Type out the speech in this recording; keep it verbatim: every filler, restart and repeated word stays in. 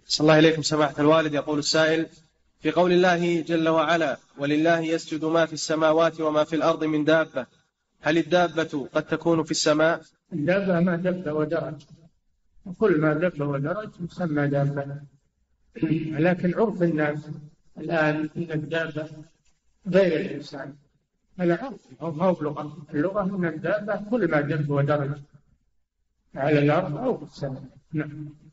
صلى الله إليكم سماحة الوالد. يقول السائل: في قول الله جل وعلا: ولله يسجد ما في السماوات وما في الأرض من دابة، هل الدابة قد تكون في السماء؟ الدابة ما دب ودرج، كل ما دب ودرج يسمى دابة. لكن عرف الناس الآن إن الدابة غير الإنسان، هذا عرف ما هو بلغة. اللغة من الدابة كل ما دب ودرج على الأرض أو في السماء. نعم.